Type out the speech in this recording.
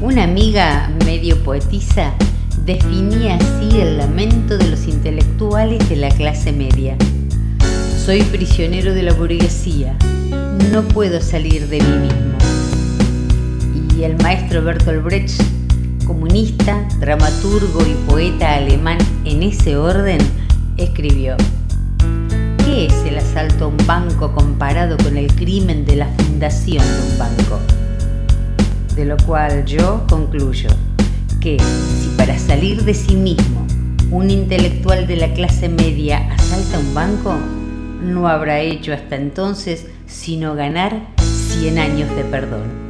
Una amiga medio poetisa definía así el lamento de los intelectuales de la clase media. Soy prisionero de la burguesía, no puedo salir de mí mismo. Y el maestro Bertolt Brecht, comunista, dramaturgo y poeta alemán en ese orden, escribió: ¿qué es el asalto a un banco comparado con el crimen de la fundación de un banco? De lo cual yo concluyo que si para salir de sí mismo un intelectual de la clase media asalta un banco, no habrá hecho hasta entonces sino ganar 100 años de perdón.